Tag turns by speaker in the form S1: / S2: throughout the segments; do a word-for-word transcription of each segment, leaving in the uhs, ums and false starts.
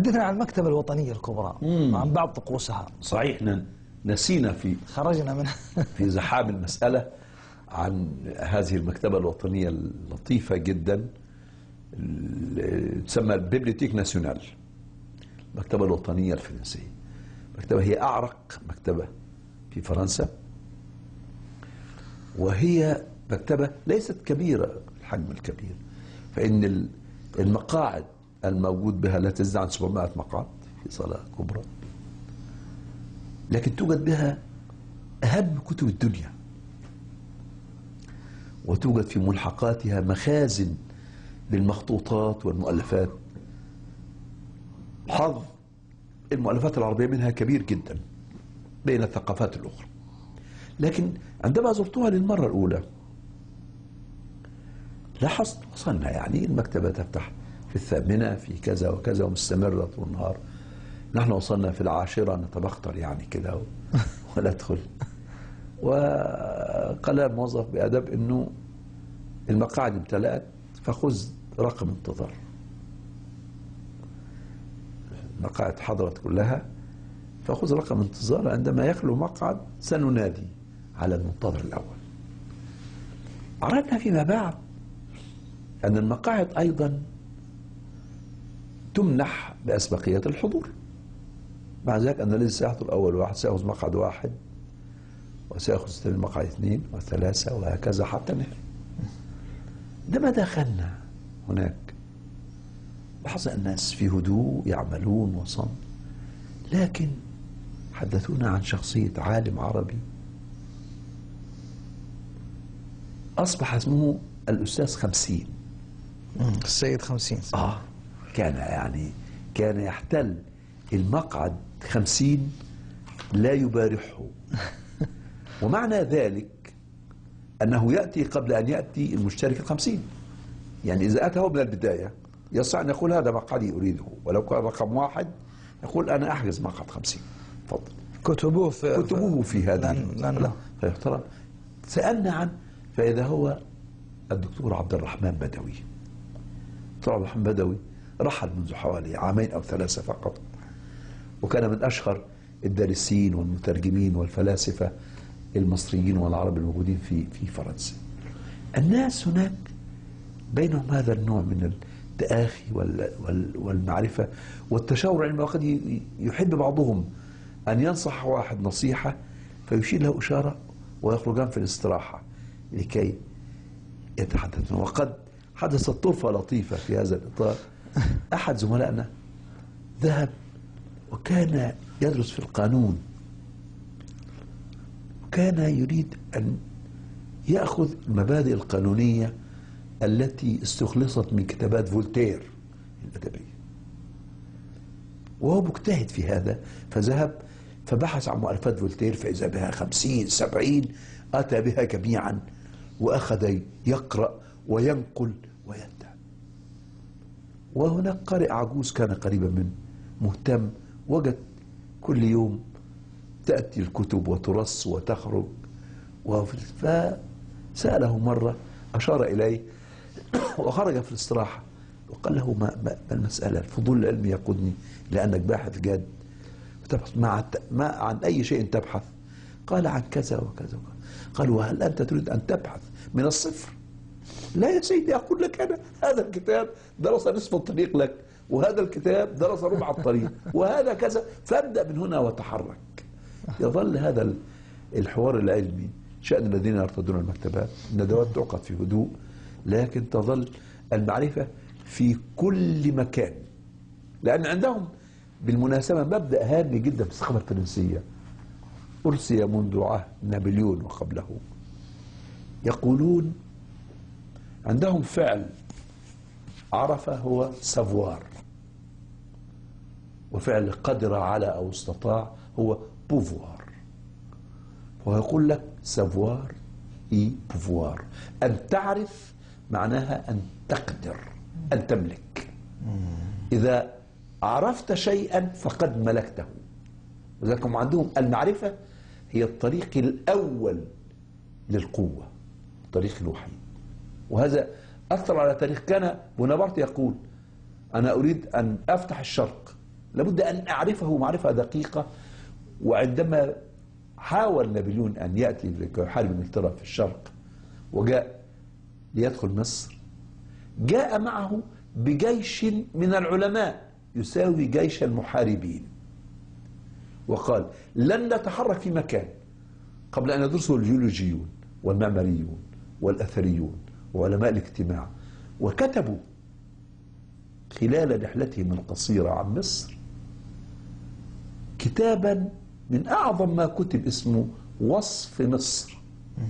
S1: تحدثنا عن المكتبة الوطنية الكبرى عن بعض طقوسها.
S2: صحيح، نسينا في
S1: خرجنا منها
S2: في زحام المسألة عن هذه المكتبة الوطنية اللطيفة جدا، تسمى بيبليوتيك ناسيونال، المكتبة الوطنية الفرنسية. مكتبة هي أعرق مكتبة في فرنسا، وهي مكتبة ليست كبيرة الحجم الكبير، فإن المقاعد الموجود بها لا تزيد عن سبعمائة مقعد في صالة كبرى، لكن توجد بها أهم كتب الدنيا، وتوجد في ملحقاتها مخازن للمخطوطات والمؤلفات. حظ المؤلفات العربية منها كبير جدا بين الثقافات الأخرى. لكن عندما زرتها للمرة الأولى لاحظت، وصلنا يعني المكتبة تفتح في الثامنة في كذا وكذا ومستمرة طول النهار. نحن وصلنا في العاشرة نتبختر يعني كده وندخل، وقال الموظف بأدب إنه المقاعد امتلأت فخذ رقم انتظار. المقاعد حضرت كلها فخذ رقم انتظار، عندما يخلو مقعد سننادي على المنتظر الأول. عرفنا فيما بعد أن المقاعد أيضا تمنح بأسبقية الحضور، مع ذلك أن الذي سيحضر أول واحد سيأخذ مقعد واحد، وسيأخذ ثاني مقعد اثنين وثلاثة وهكذا حتى نهاية. عندما دخلنا هناك لاحظ الناس في هدوء يعملون وصمت، لكن حدثونا عن شخصية عالم عربي أصبح اسمه الأستاذ خمسين.
S1: السيد خمسين.
S2: آه كان يعني كان يحتل المقعد خمسين لا يبارحه، ومعنى ذلك أنه يأتي قبل أن يأتي المشترك الخمسين. يعني إذا أتى هو من البداية يستطيع أن يقول هذا مقعدي أريده، ولو كان رقم واحد يقول أنا أحجز مقعد خمسين. تفضل.
S1: كتبوه في
S2: كتبوه في هذه
S1: لا
S2: فيحترم. سألنا عن فإذا هو الدكتور عبد الرحمن بدوي. الدكتور عبد الرحمن بدوي رحل منذ حوالي عامين أو ثلاثة فقط، وكان من أشهر الدارسين والمترجمين والفلاسفة المصريين والعرب الموجودين في في فرنسا. الناس هناك بينهم هذا النوع من التآخي والمعرفة والتشاور العلمي، وقد يحب بعضهم أن ينصح واحد نصيحة فيشير له إشارة ويخرجان في الاستراحة لكي يتحدثون. وقد حدثت طرفة لطيفة في هذا الإطار. أحد زملائنا ذهب وكان يدرس في القانون، وكان يريد أن يأخذ المبادئ القانونية التي استخلصت من كتابات فولتير الأدبية، وهو مجتهد في هذا، فذهب فبحث عن مؤلفات فولتير فإذا بها خمسين سبعين، أتى بها جميعا وأخذ يقرأ وينقل وينتهي. وهناك قارئ عجوز كان قريبا منه مهتم، وجد كل يوم تأتي الكتب وترص وتخرج، فسأله مرة أشار إليه وخرج في الاستراحة وقال له ما, ما المسألة؟ الفضول العلمي يقودني لأنك باحث جاد وتبحث مع ما عن أي شيء تبحث. قال عن كذا وكذا. قال وهل أنت تريد أن تبحث من الصفر؟ لا يا سيدي، أقول لك أنا هذا الكتاب درس نصف الطريق لك، وهذا الكتاب درس ربع الطريق، وهذا كذا، فابدأ من هنا وتحرك. يظل هذا الحوار العلمي شأن الذين يرتدون المكتبات. الندوات تعقد في هدوء، لكن تظل المعرفة في كل مكان، لأن عندهم بالمناسبة مبدأ هام جدا في الثقافة الفرنسية أرسي منذ عهد نابليون وقبله. يقولون عندهم فعل عرف هو سافوار، وفعل قدر على أو استطاع هو بوفوار. ويقول لك سافوار اي بوفوار، أن تعرف معناها أن تقدر، أن تملك. إذا عرفت شيئا فقد ملكته. لذلك هم عندهم المعرفة هي الطريق الأول للقوة، الطريق الوحيد. وهذا أثر على تاريخ. كان بونابرت يقول أنا أريد أن أفتح الشرق لابد أن أعرفه معرفة دقيقة. وعندما حاول نابليون أن يأتي ليحارب إنجلترا في الشرق وجاء ليدخل مصر، جاء معه بجيش من العلماء يساوي جيش المحاربين، وقال لن نتحرك في مكان قبل أن يدرسه الجيولوجيون والمعماريون والأثريون وعلماء الاجتماع. وكتبوا خلال رحلتهم القصيرة عن مصر كتابا من أعظم ما كتب اسمه وصف مصر.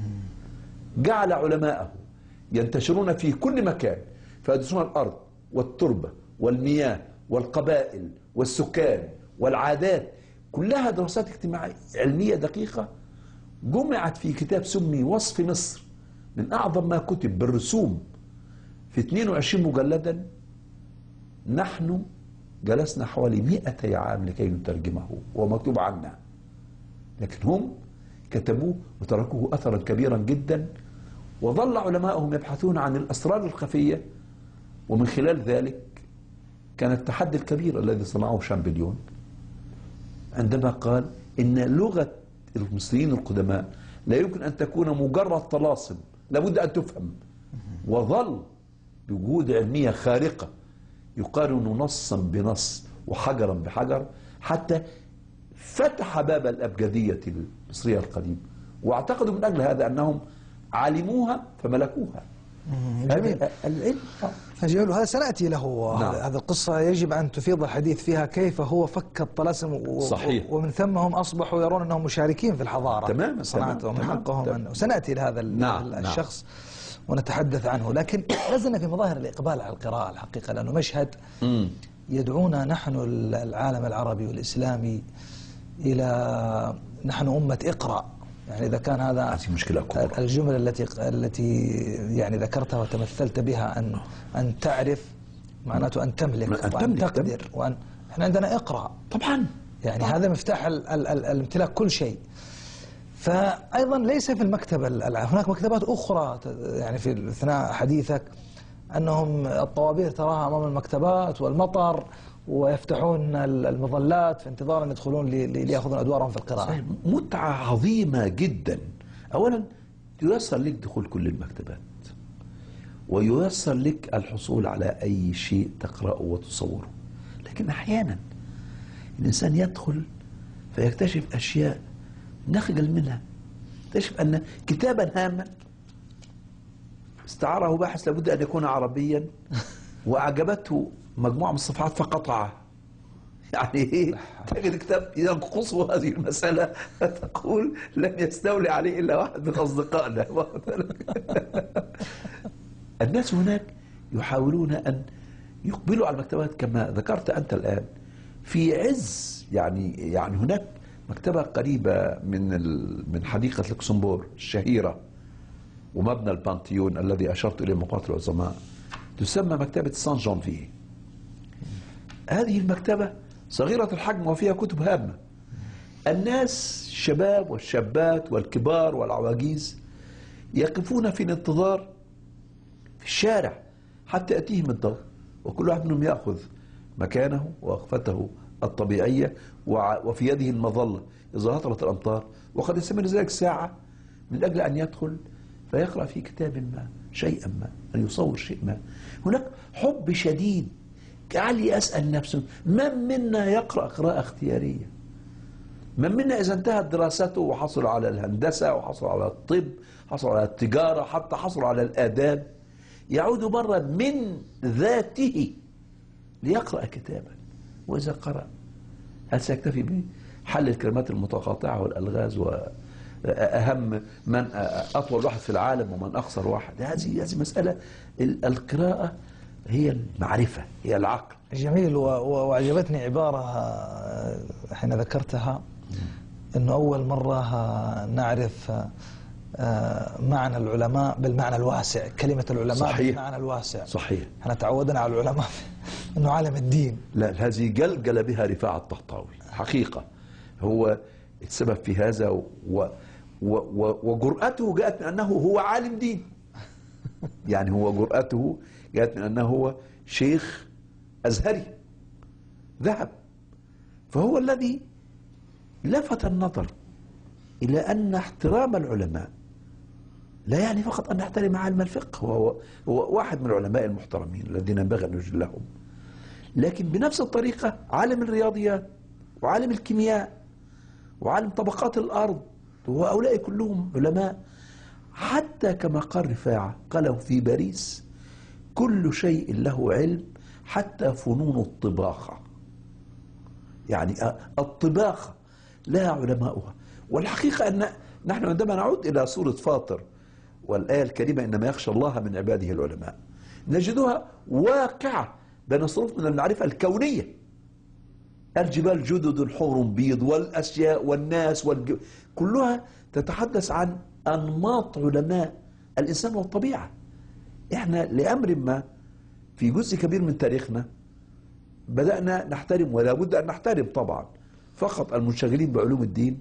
S2: جعل علماءه ينتشرون في كل مكان فيدرسون الأرض والتربة والمياه والقبائل والسكان والعادات، كلها دراسات اجتماعية علمية دقيقة جمعت في كتاب سمي وصف مصر، من أعظم ما كتب بالرسوم في اثنين وعشرين مجلدا. نحن جلسنا حوالي مئتي عام لكي نترجمه ومكتوب عنا، لكن هم كتبوه وتركوه أثرا كبيرا جدا. وظل علماءهم يبحثون عن الأسرار الخفية، ومن خلال ذلك كان التحدي الكبير الذي صنعه شامبليون عندما قال إن لغة المصريين القدماء لا يمكن أن تكون مجرد طلاسم، لابد أن تفهم. وظل بجهود علمية خارقة يقارن نصا بنص وحجرا بحجر حتى فتح باب الأبجدية المصرية القديمة، واعتقدوا من أجل هذا أنهم علموها فملكوها.
S1: جميل.
S2: العلم
S1: جميل، وهذا سنأتي له.
S2: نعم.
S1: هذه القصة يجب أن تفيض الحديث فيها، كيف هو فك الطلاسم و...
S2: صحيح.
S1: ومن ثم هم أصبحوا يرون أنهم مشاركين في الحضارة.
S2: تمام.
S1: صناعتهم من
S2: تمام.
S1: حقهم
S2: تمام.
S1: أن... وسنأتي لهذا
S2: نعم.
S1: الشخص ونتحدث عنه. لكن لازلنا في مظاهر الإقبال على القراءة الحقيقة، لأنه مشهد
S2: مم.
S1: يدعونا نحن العالم العربي والإسلامي إلى نحن أمة اقرأ. يعني إذا كان هذا
S2: هذه مشكلة كبرى.
S1: الجملة التي التي يعني ذكرتها وتمثلت بها، أن أن تعرف معناته أن تملك
S2: أن
S1: وأن
S2: تملك
S1: تقدر، وأن احنا عندنا اقرأ
S2: طبعا.
S1: يعني
S2: طبعا.
S1: هذا مفتاح ال ال ال الامتلاك كل شيء. فأيضا ليس في المكتبة العام، هناك مكتبات أخرى يعني في أثناء حديثك أنهم الطوابير تراها أمام المكتبات والمطر ويفتحون المظلات في انتظار أن يدخلون ليأخذون أدوارهم في القراءة.
S2: متعة عظيمة جدا. أولا ييسر لك دخول كل المكتبات، وييسر لك الحصول على أي شيء تقرأه وتصوره. لكن أحيانا الإنسان يدخل فيكتشف أشياء نخجل منها. يكتشف أن كتابا هاما استعاره باحث لابد أن يكون عربيا وأعجبته مجموعة من الصفحات فقطعها. يعني ايه؟ تجد كتاب ينقصه هذه المسألة تقول لم يستولي عليه إلا واحد من أصدقائنا. الناس هناك يحاولون أن يقبلوا على المكتبات كما ذكرت أنت الآن في عز. يعني يعني هناك مكتبة قريبة من من حديقة لوكسمبورغ الشهيرة ومبنى البانتيون الذي أشرت إليه مقاطع العظماء، تسمى مكتبة سان جانفيه. هذه المكتبة صغيرة الحجم وفيها كتب هامة. الناس الشباب والشابات والكبار والعواجيز يقفون في الانتظار في الشارع حتى يأتيهم الضوء، وكل واحد منهم يأخذ مكانه ووقفته الطبيعية وفي يده المظلة إذا هطلت الأمطار، وقد يستمر ذلك ساعة من أجل أن يدخل فيقرأ في كتاب ما شيئا ما، أن يصور شيء ما. هناك حب شديد. جعلي أسأل نفسه من منا يقرأ قراءة اختيارية؟ من منا إذا انتهت دراسته وحصل على الهندسة وحصل على الطب حصل على التجارة حتى حصل على الآداب يعود مرة من ذاته ليقرأ كتابا؟ وإذا قرأ هل سيكتفي بحل الكلمات المتقاطعة والألغاز وأهم من أطول واحد في العالم ومن أقصر واحد؟ هذه هذه مسألة. القراءة هي المعرفة، هي العقل.
S1: جميل. وأعجبتني عبارة حين ذكرتها، أنه أول مرة نعرف معنى العلماء بالمعنى الواسع، كلمة العلماء
S2: صحيح.
S1: بالمعنى الواسع.
S2: صحيح.
S1: احنا تعودنا على العلماء أنه عالم الدين.
S2: لا، هذه جلجل بها رفاعة الطهطاوي حقيقة. هو السبب في هذا و و و وجرأته جاءت من أنه هو عالم دين. يعني هو جرأته جاءت من أنه هو شيخ أزهري ذهب فهو الذي لفت النظر إلى أن احترام العلماء لا يعني فقط أن نحترم عالم الفقه، وهو هو واحد من العلماء المحترمين الذين ينبغي أن نجلهم، لكن بنفس الطريقة عالم الرياضيات وعالم الكيمياء وعالم طبقات الأرض، وهؤلاء كلهم علماء. حتى كما قال رفاعة، قالوا في باريس: كل شيء له علم حتى فنون الطباخة. يعني الطباخة لها علماؤها. والحقيقة أن نحن عندما نعود إلى سورة فاطر والآية الكريمة: إنما يخشى الله من عباده العلماء، نجدها واقعة بين صنوف من المعرفة الكونية. الجبال جدد حمر بيض، والأشياء والناس والج... كلها تتحدث عن أنماط علماء الإنسان والطبيعة. إحنا لأمر ما في جزء كبير من تاريخنا بدأنا نحترم، ولا بد أن نحترم طبعا، فقط المنشغلين بعلوم الدين،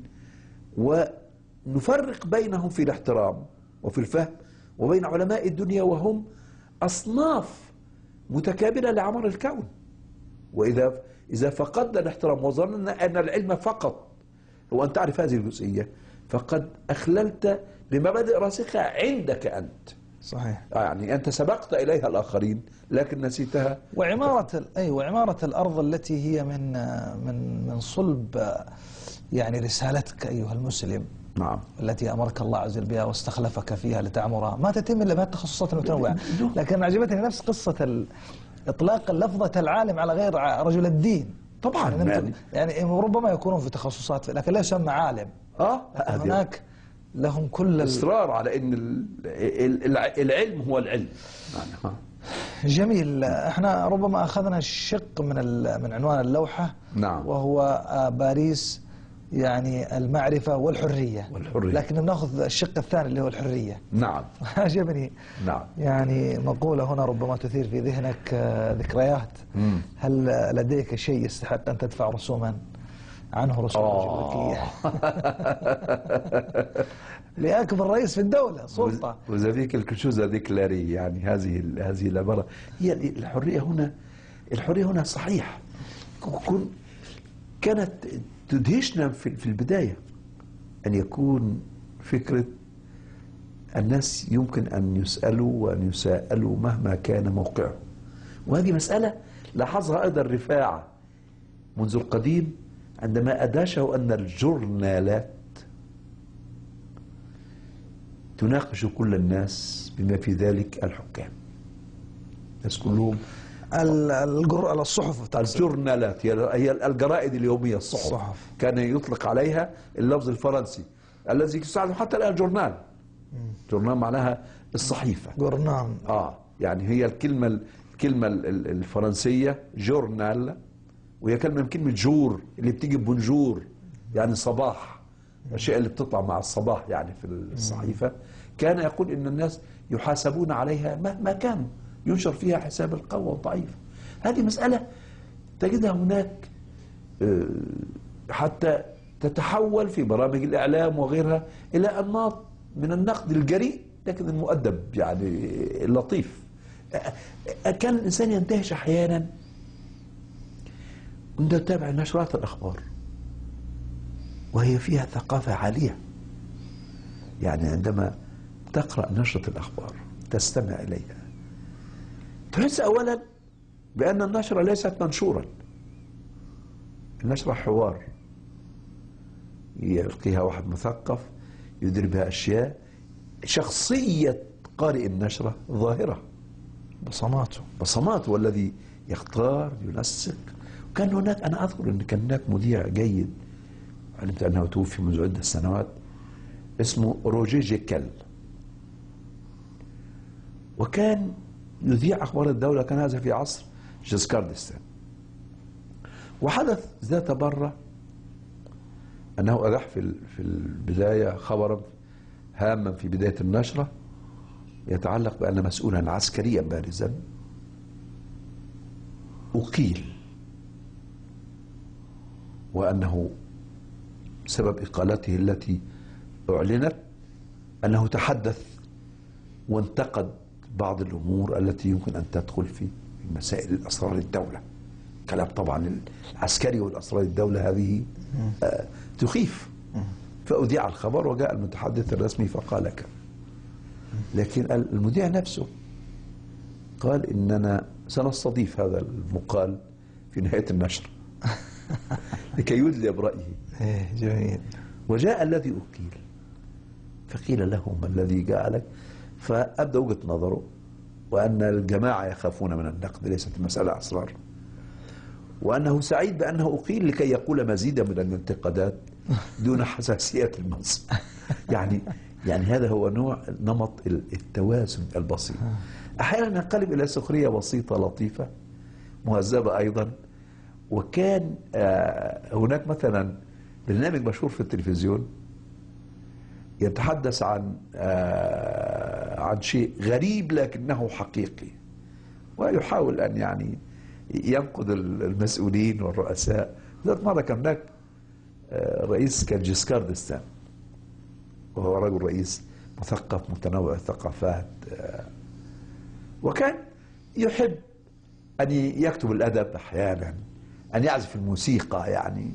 S2: ونفرق بينهم في الاحترام وفي الفهم وبين علماء الدنيا، وهم أصناف متكاملة لعمر الكون. وإذا إذا فقدنا الاحترام وظننا أن العلم فقط هو أن تعرف هذه الجزئية، فقد أخللت بمبادئ راسخة عندك أنت.
S1: صحيح.
S2: يعني أنت سبقت إليها الآخرين لكن نسيتها.
S1: وعمارة أي وعمارة الأرض التي هي من من من صلب يعني رسالتك أيها المسلم.
S2: نعم.
S1: التي أمرك الله عز وجل بها واستخلفك فيها لتعمرها، ما تتم إلا بهالتخصصات المتنوعة. لكن عجبتني نفس قصة إطلاق لفظة العالم على غير رجل الدين.
S2: طبعا
S1: يعني,
S2: يعني,
S1: يعني ربما يكونون في تخصصات لكن لا يسمى عالم.
S2: اه
S1: هناك لهم كل
S2: الاصرار على ان العلم هو العلم.
S1: جميل. احنا ربما اخذنا الشق من من عنوان اللوحة.
S2: نعم.
S1: وهو باريس يعني المعرفة والحرية.
S2: والحرية.
S1: لكن بناخذ الشق الثاني اللي هو الحرية.
S2: نعم.
S1: عجبني.
S2: نعم.
S1: يعني مقولة هنا ربما تثير في ذهنك ذكريات.
S2: مم.
S1: هل لديك شيء يستحق أن تدفع رسوما عنه، رسوم ملكية لأكبر رئيس في الدولة سلطة؟
S2: وذلك الكشوز ذيكلاري، يعني هذه هذه العبارة هي الحرية هنا. الحرية هنا صحيح كانت تدهشنا في البداية أن يكون فكرة الناس يمكن أن يسألوا وأن يساءلوا مهما كان موقعه. وهذه مسألة لاحظها أيضا رفاعة منذ القديم عندما أداشه أن الجورنالات تناقش كل الناس بما في ذلك الحكام. الناس كلهم
S1: الصحف،
S2: الجورنالات هي الجرائد اليومية، الصحف.
S1: الصحف
S2: كان يطلق عليها اللفظ الفرنسي الذي يستعمل حتى الآن جورنال. جورنال معناها الصحيفة.
S1: جورنال.
S2: آه يعني هي الكلمة الكلمة الفرنسية جورنال، وهي كلمة من كلمة جور اللي بتيجي بونجور يعني صباح، الأشياء اللي بتطلع مع الصباح يعني في الصحيفة. كان يقول إن الناس يحاسبون عليها مهما كانوا، ينشر فيها حساب القوة والضعيف. هذه مسألة تجدها هناك حتى تتحول في برامج الإعلام وغيرها إلى أنماط من النقد الجريء لكن المؤدب يعني اللطيف. كان الإنسان يندهش أحيانا عندما تتابع نشرات الأخبار وهي فيها ثقافة عالية. يعني عندما تقرأ نشرة الأخبار تستمع إليها تحس أولا بأن النشرة ليست منشورا، النشرة حوار يلقيها واحد مثقف يدير بها أشياء. شخصية قارئ النشرة ظاهرة،
S1: بصماته
S2: بصماته والذي يختار ينسق. وكان هناك، أنا أذكر أن كان هناك مذيع جيد علمت أنه توفي منذ عدة سنوات اسمه روجيه جيكل، وكان يذيع أخبار الدولة. كان هذا في عصر جيسكار ديستين. وحدث ذات مرة أنه ألح في في البداية خبرا هاما في بداية النشرة يتعلق بأن مسؤولا عسكريا بارزا أقيل، وأنه سبب إقالته التي أعلنت أنه تحدث وانتقد بعض الأمور التي يمكن أن تدخل في مسائل الأسرار الدولة. كلام طبعا العسكري والأسرار الدولة هذه آه تخيف. فأذيع الخبر وجاء المتحدث الرسمي فقال كذا. لكن المذيع نفسه قال إننا سنستضيف هذا المقال في نهاية النشر لكي يدلي برأيه.
S1: إيه جميل.
S2: وجاء الذي أقيل فقيل له ما الذي جاء لك؟ فأبدأ وجهة نظره وأن الجماعة يخافون من النقد، ليست المسألة أسرار، وأنه سعيد بأنه أقيل لكي يقول مزيدا من الانتقادات دون حساسية المنصب. يعني يعني هذا هو نوع نمط التوازن البسيط. أحيانا ننقلب إلى سخرية بسيطة لطيفة مهذبة أيضا. وكان هناك مثلا برنامج مشهور في التلفزيون يتحدث عن عن شيء غريب لكنه حقيقي، ويحاول أن يعني ينقذ المسؤولين والرؤساء. ذات مرة كان هناك رئيس كان جيسكار ديستان، وهو رجل رئيس مثقف متنوع الثقافات، وكان يحب أن يكتب الأدب أحيانا، أن يعزف الموسيقى يعني.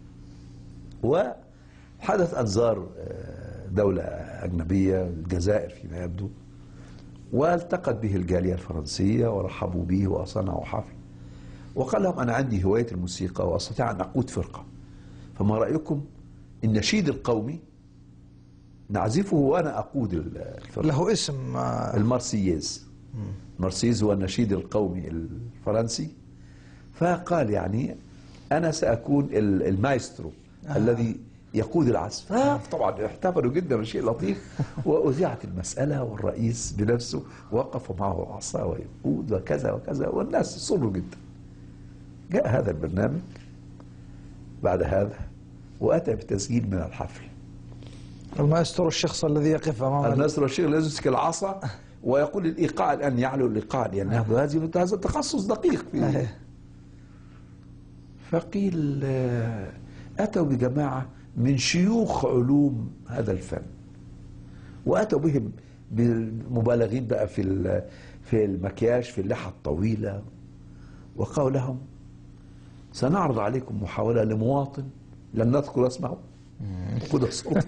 S2: وحدث أن زار دولة أجنبية، الجزائر فيما يبدو، والتقت به الجالية الفرنسية ورحبوا به وصنعوا حفل، وقال لهم أنا عندي هواية الموسيقى وأستطيع أن أقود فرقة، فما رأيكم النشيد القومي نعزفه وأنا أقود الفرقة؟
S1: له اسم
S2: المارسييز. المارسييز هو النشيد القومي الفرنسي. فقال يعني أنا سأكون المايسترو آه. الذي يقود العزف. فطبعا احتفلوا جدا بشيء لطيف، وأذيعت المسألة والرئيس بنفسه وقف معه عصا ويقود وكذا وكذا، والناس صروا جدا. جاء هذا البرنامج بعد هذا وأتى بتسجيل من الحفل.
S1: المايسترو الشخص الذي يقف أمام
S2: المايسترو الشخص الذي يمسك العصا ويقول الإيقاع الآن يعلو الإيقاع، لأن يعني هذا هذا تخصص دقيق فيه. فقيل أتوا بجماعة من شيوخ علوم هذا الفن، وأتوا بهم مبالغين بقى في في المكياج، في اللحى الطويلة، وقالوا لهم سنعرض عليكم محاولة لمواطن لم نذكر اسمه خذ الصوت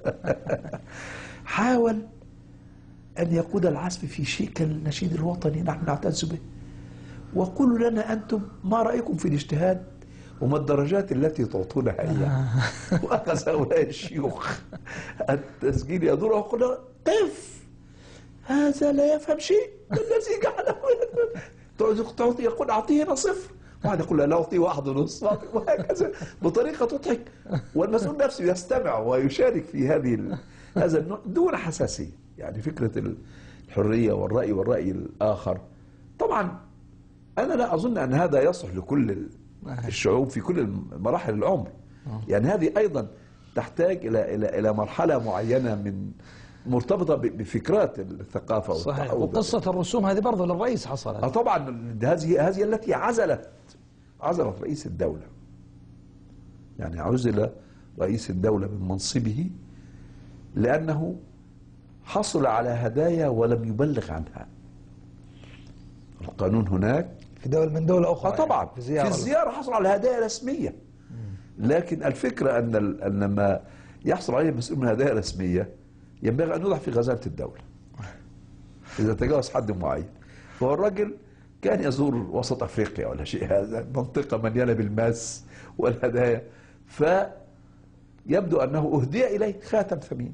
S2: حاول أن يقود العزف في شيء كالنشيد الوطني نحن نعتز به، وقولوا لنا أنتم ما رأيكم في الاجتهاد وما الدرجات التي تعطونها إياها. وأخذ هؤلاء الشيوخ التسجيل يدور وقال قف، هذا لا يفهم شيء، الذي جعله تعطي يقول أعطيه صفر، واحد يقول لا أعطيه واحد ونص، وهكذا بطريقة تضحك، والمسؤول نفسه يستمع ويشارك في هذه هذا النوع دون حساسية. يعني فكرة الحرية والرأي والرأي الآخر. طبعا أنا لا أظن أن هذا يصلح لكل الشعوب في كل مراحل العمر. يعني هذه أيضا تحتاج إلى إلى إلى مرحلة معينة من مرتبطة بفكرات الثقافة.
S1: صحيح. وقصة الرسوم هذه برضه للرئيس حصلت.
S2: آه طبعا هذه هذه التي عزلت عزلت رئيس الدولة. يعني عزل رئيس الدولة من منصبه لأنه حصل على هدايا ولم يبلغ عنها. القانون هناك
S1: في دولة من دولة أخرى.
S2: آه طبعا
S1: يعني في الزيارة,
S2: في الزيارة حصل على هدايا رسمية. لكن الفكرة أن أن ما يحصل عليه مسؤول من هدايا رسمية ينبغي أن يوضع في غزالة الدولة إذا تجاوز حد معين. فهو الرجل كان يزور وسط أفريقيا ولا شيء، هذا منطقة مليانة بالماس والهدايا، فيبدو أنه أهدي إليه خاتم ثمين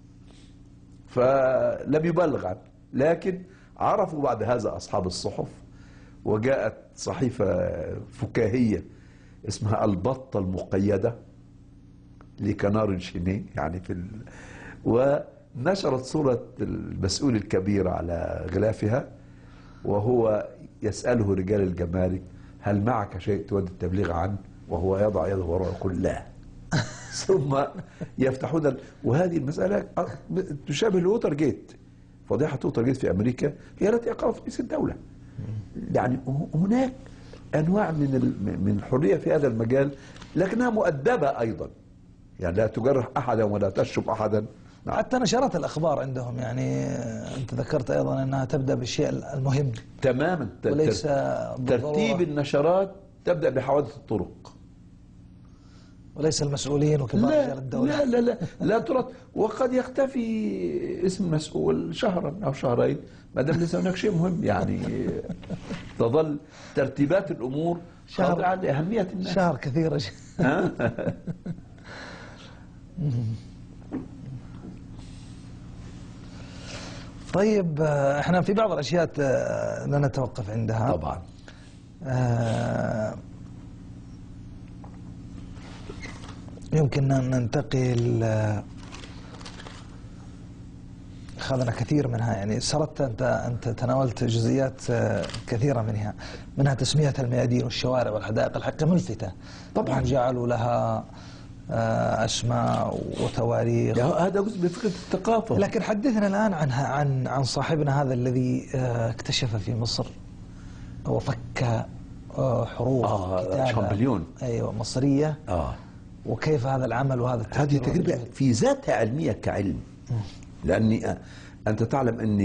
S2: فلم يبلغ عنه. لكن عرفوا بعد هذا أصحاب الصحف، وجاءت صحيفة فكاهية اسمها البطة المقيدة لكنار شيني يعني في ال... ونشرت صورة المسؤول الكبير على غلافها وهو يسأله رجال الجمارك هل معك شيء تود التبليغ عنه، وهو يضع يده وراءه يقول لا. ثم يفتحون. وهذه المسألة تشابه الووتر جيت. فضيحة ووتر جيت في أمريكا هي التي أقامت رئيس الدولة. يعني هناك أنواع من من الحرية في هذا المجال، لكنها مؤدبة أيضا، يعني لا تجرح أحدا ولا تشتم أحدا.
S1: نعم. حتى نشرات الأخبار عندهم يعني أنت ذكرت أيضا أنها تبدأ بالشيء المهم
S2: تماما.
S1: وليس
S2: ترتيب النشرات تبدأ بحوادث الطرق،
S1: وليس المسؤولين وكبار
S2: لا
S1: رجال الدولة.
S2: لا لا لا لا ترد. وقد يختفي اسم مسؤول شهرا أو شهرين ما دام ليس هناك شيء مهم، يعني تظل ترتيبات الأمور خاضعة لأهمية الناس.
S1: شهر كثير. طيب احنا في بعض الأشياء لا نتوقف عندها
S2: طبعا.
S1: آه يمكن أن ننتقل، أخذنا كثير منها، يعني سردت أنت أنت تناولت جزئيات كثيرة منها منها تسمية الميادين والشوارع والحدائق، الحقيقة ملفتة طبعا، جعلوا لها أسماء وتواريخ،
S2: هذا جزء من فكرة الثقافة.
S1: لكن حدثنا الآن عن عن عن صاحبنا هذا الذي اكتشف في مصر وفك حروف
S2: آه
S1: كتابة
S2: شامبليون
S1: أيوة مصرية.
S2: آه
S1: وكيف هذا العمل وهذا
S2: هذه تجربة في ذاتها علمية كعلم، لأني أنت تعلم أن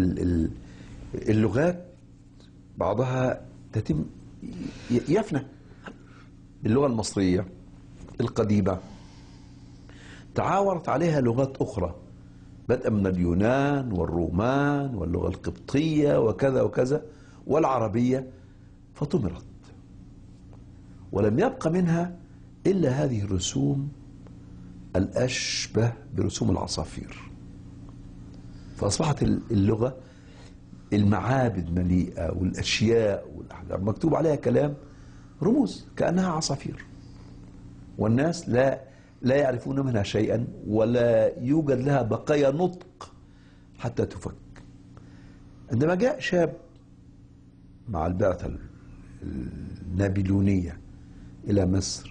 S2: اللغات بعضها تتم يفنى. اللغة المصرية القديمة تعاورت عليها لغات أخرى بدءا من اليونان والرومان واللغة القبطية وكذا وكذا والعربية، فطمرت ولم يبق منها إلا هذه الرسوم الأشبه برسوم العصافير. فأصبحت اللغة المعابد مليئة والأشياء والأحجار مكتوب عليها كلام رموز كأنها عصافير، والناس لا لا يعرفون منها شيئا ولا يوجد لها بقايا نطق حتى تفك. عندما جاء شاب مع البعثة النابليونية إلى مصر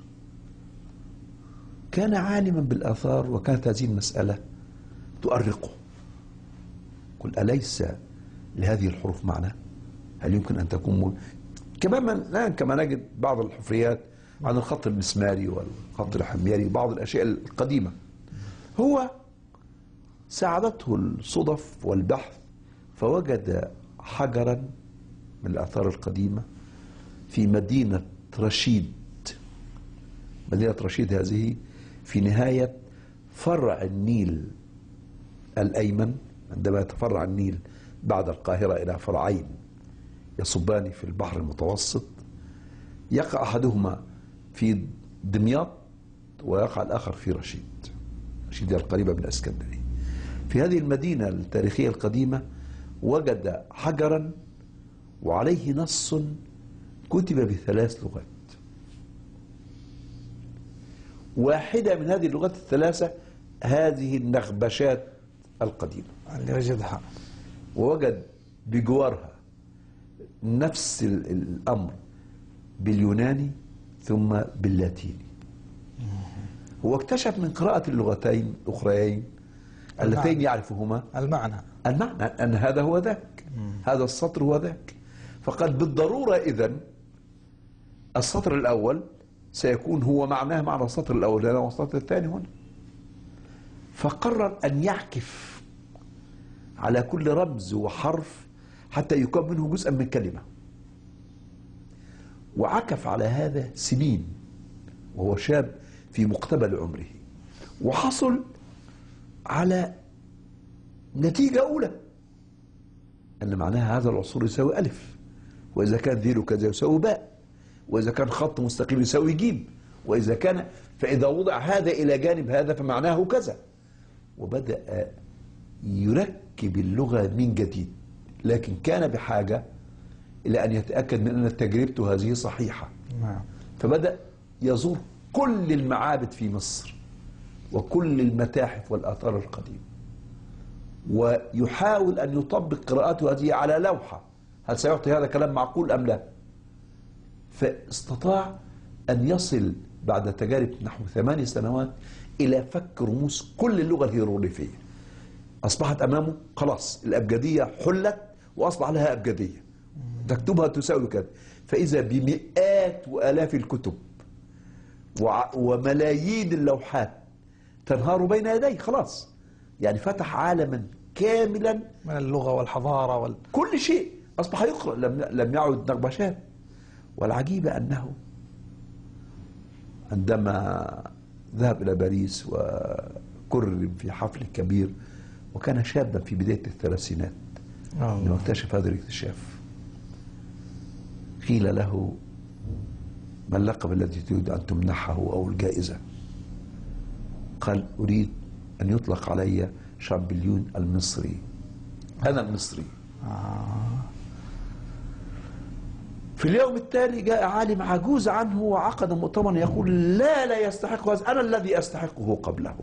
S2: كان عالما بالآثار، وكانت هذه المسألة تؤرقه. قل أليس لهذه الحروف معنى؟ هل يمكن أن تكون مول؟ كمان الآن كما نجد بعض الحفريات عن الخط المسماري والخط الحميري وبعض الأشياء القديمة، هو ساعدته الصدف والبحث فوجد حجرا من الآثار القديمة في مدينة رشيد. مدينة رشيد هذه في نهاية فرع النيل الأيمن، عندما يتفرع النيل بعد القاهرة إلى فرعين يصبان في البحر المتوسط، يقع أحدهما في دمياط ويقع الآخر في رشيد. رشيد القريبة من الإسكندرية. في هذه المدينة التاريخية القديمة وجد حجرا وعليه نص كتب بثلاث لغات، واحدة من هذه اللغات الثلاثة هذه النغبشات القديمة
S1: اللي وجدها،
S2: ووجد بجوارها نفس الأمر باليوناني ثم باللاتيني. هو اكتشف من قراءة اللغتين الأخريين اللتين يعرفهما
S1: المعنى
S2: المعنى أن هذا هو ذاك، هذا السطر هو ذاك. فقال بالضرورة إذن السطر الأول سيكون هو معناه معنى السطر الأول هنا والسطر الثاني هنا. فقرر أن يعكف على كل رمز وحرف حتى يكون منه جزءا من كلمة، وعكف على هذا سنين وهو شاب في مقتبل عمره، وحصل على نتيجة أولى أن معناها هذا العصور يساوي ألف، وإذا كان ذيل كذا يساوي باء، وإذا كان خط مستقيم يساوي جيم، وإذا كان فإذا وضع هذا إلى جانب هذا فمعناه كذا. وبدأ يركب اللغة من جديد، لكن كان بحاجة إلى أن يتأكد من أن تجربته هذه صحيحة. فبدأ يزور كل المعابد في مصر وكل المتاحف والآثار القديمة، ويحاول أن يطبق قراءته هذه على لوحة، هل سيعطي هذا كلام معقول أم لا؟ فاستطاع أن يصل بعد تجارب نحو ثماني سنوات إلى فك رموز كل اللغة الهيروغليفية. أصبحت أمامه خلاص الأبجدية حلت وأصبح لها أبجدية تكتبها تساوي كذا. فإذا بمئات وآلاف الكتب وملايين اللوحات تنهار بين يديه، خلاص يعني فتح عالما كاملا
S1: من اللغة والحضارة وال...
S2: كل شيء أصبح يقرأ، لم لم يعد نغبشات. والعجيب أنه عندما ذهب إلى باريس وكرم في حفل كبير وكان شابا في بداية الثلاثينات أنه اكتشف هذا الاكتشاف، قيل له: ما اللقب الذي تريد أن تمنحه أو الجائزة؟ قال: أريد أن يطلق علي شامبليون المصري، أنا المصري. في اليوم التالي جاء عالم عجوز عنه وعقد مؤتمرا يقول: لا لا يستحق هذا، أنا الذي أستحقه قبله.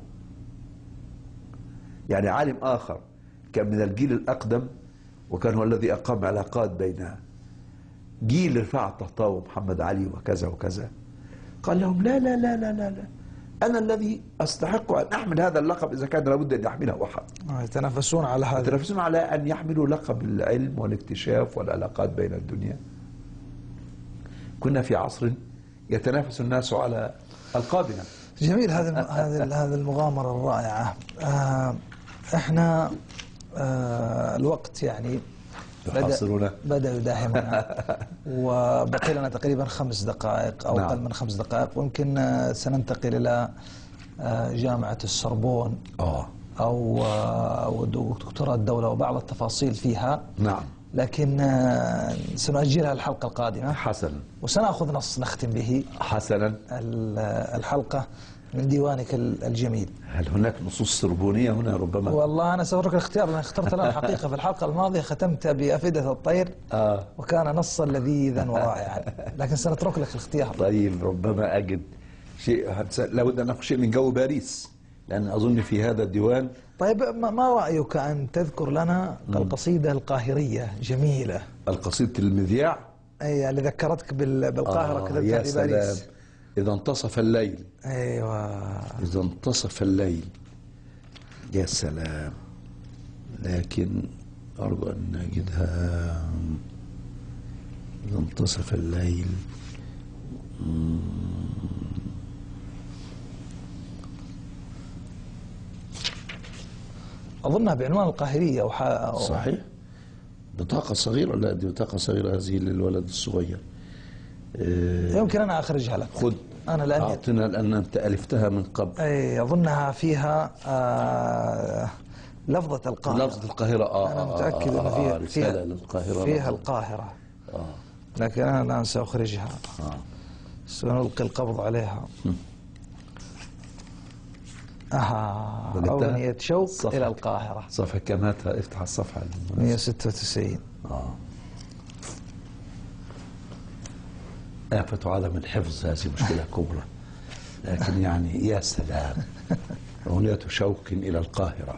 S2: يعني عالم آخر كان من الجيل الأقدم وكان هو الذي أقام علاقات بين جيل رفاعة الطهطاوي ومحمد علي وكذا وكذا، قال لهم: لا لا لا لا لا, لا. أنا الذي أستحق أن أحمل هذا اللقب إذا كان لابد أن يحمله أحد.
S1: يتنافسون على هذا،
S2: يتنافسون على أن يحملوا لقب العلم والاكتشاف والعلاقات بين الدنيا. كنا في عصر يتنافس الناس على ألقابنا.
S1: جميل. هذا هذه هذه المغامرة الرائعة. آه احنا آه الوقت يعني بدأ, بدأ يداهمنا وبقي لنا تقريبا خمس دقائق أو أقل من خمس دقائق، ويمكن سننتقل إلى جامعة السوربون
S2: آه.
S1: أو أو دكتوراه الدولة وبعض التفاصيل فيها.
S2: نعم.
S1: لكن سنؤجلها الحلقة القادمة.
S2: حسنا.
S1: وسنأخذ نص نختم به
S2: حسنا
S1: الحلقة من ديوانك الجميل.
S2: هل هناك نصوص سربونية هنا ربما؟
S1: والله أنا سأترك الاختيار، لأن اخترت لها الحقيقة في الحلقة الماضية ختمت بأفئدة الطير
S2: آه.
S1: وكان نصا لذيذا ورائعا، لكن سنترك لك الاختيار.
S2: طيب ربما أجد شيء، لابد أن نأخذ شيء من جو باريس، لأن أظن في هذا الديوان.
S1: طيب ما رأيك أن تذكر لنا القصيدة القاهرية جميلة؟
S2: القصيدة المذياع؟
S1: أي اللي ذكرتك بالقاهرة
S2: آه
S1: كتبتها في باريس.
S2: إذا انتصف الليل.
S1: أيوة.
S2: إذا انتصف الليل. يا سلام. لكن أرجو أن نجدها. إذا انتصف الليل.
S1: أظنها بعنوان القاهرية أو, أو
S2: صحيح. بطاقة صغيرة ولا دي بطاقة صغيرة هذه للولد الصغير؟
S1: اه يمكن أنا أخرجها لك.
S2: خذ.
S1: أنا لأني
S2: أعطنا لأن أنت ألفتها من قبل.
S1: أي أظنها فيها آه لفظة القاهرة.
S2: لفظة القاهرة. آه
S1: أنا متأكد أن فيها
S2: رسالة
S1: فيها
S2: للقاهرة.
S1: فيها القاهرة.
S2: آه.
S1: لكن أنا الآن سأخرجها.
S2: آه.
S1: سنلقي القبض عليها. أها. أغنية شوق صفحة. إلى القاهرة.
S2: صفحة كماتها، افتح الصفحة.
S1: مئة وستة وتسعين.
S2: آه. آفة عدم الحفظ هذه مشكلة كبرى، لكن يعني يا سلام. أغنية شوق إلى القاهرة.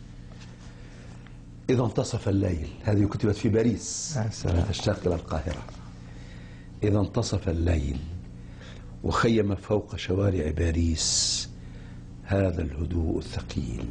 S2: إذا انتصف الليل، هذه كتبت في باريس تشتاق إلى القاهرة. إذا انتصف الليل وخيم فوق شوارع باريس هذا الهدوء الثقيل،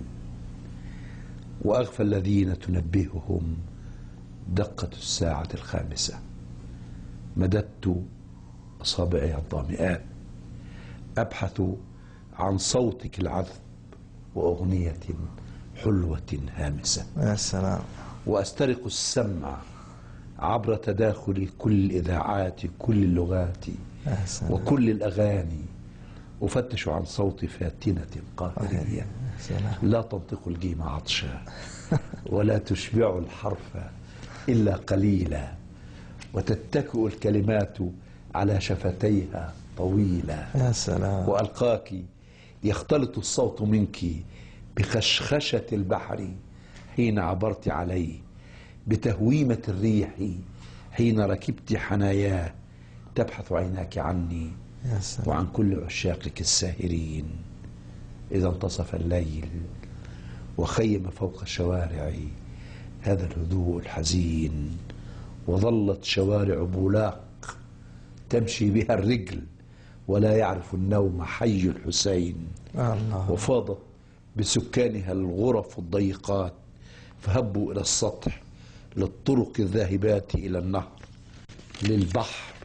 S2: وأغفى الذين تنبههم دقة الساعة الخامسة، مددت أصابعي الظامئات أبحث عن صوتك العذب وأغنية حلوة هامسة.
S1: يا سلام.
S2: وأسترق السمع عبر تداخل كل الإذاعات، كل اللغات وكل الأغاني، أفتش عن صوت فاتنة قاهرية لا تنطق الجيم عطشا ولا تشبع الحرف إلا قليلا، وتتكئ الكلمات على شفتيها طويلة.
S1: يا سلام.
S2: وألقاك يختلط الصوت منك بخشخشة البحر حين عبرت عليه، بتهويمة الريح حين ركبت حناياه، تبحث عيناك عني
S1: يا سلام.
S2: وعن كل عشاقك الساهرين. إذا انتصف الليل وخيم فوق شوارع هذا الهدوء الحزين، وظلت شوارع بولاق تمشي بها الرجل ولا يعرف النوم حي الحسين.
S1: الله.
S2: وفاضت بسكانها الغرف الضيقات، فهبوا إلى السطح للطرق الذاهبات إلى النهر للبحر،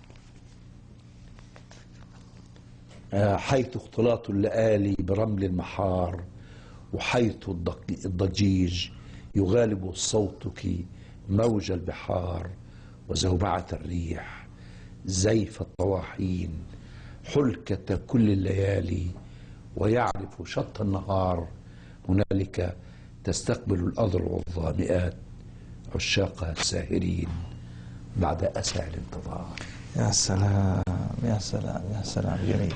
S2: حيث اختلاط اللآلي برمل المحار، وحيث الضجيج يغالب صوتك موج البحار وزوبعة الريح زيف الطواحين حلكة كل الليالي، ويعرف شط النهار. هنالك تستقبل الأضرع والظامئات عشاقها الساهرين بعد أسى الانتظار.
S1: يا سلام يا سلام يا سلام، جميل.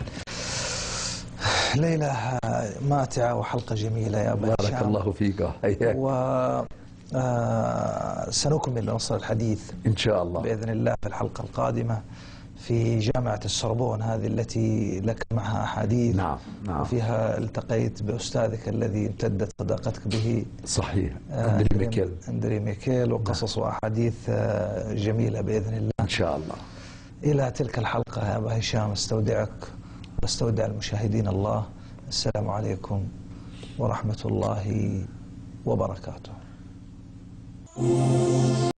S1: ليلة ماتعة وحلقة جميلة يا أبا هشام.
S2: بارك الله فيك. حياك.
S1: و آه سنكمل نصر الحديث
S2: إن شاء الله
S1: بإذن الله في الحلقة القادمة في جامعة السوربون، هذه التي لك معها أحاديث.
S2: نعم نعم.
S1: وفيها التقيت بأستاذك الذي امتدت صداقتك به.
S2: صحيح.
S1: آه
S2: أندري ميكيل.
S1: أندري ميكيل، وقصص نعم. وأحاديث آه جميلة بإذن الله
S2: إن شاء الله.
S1: إلى تلك الحلقة يا أبا هشام استودعك واستودع المشاهدين الله. السلام عليكم ورحمة الله وبركاته.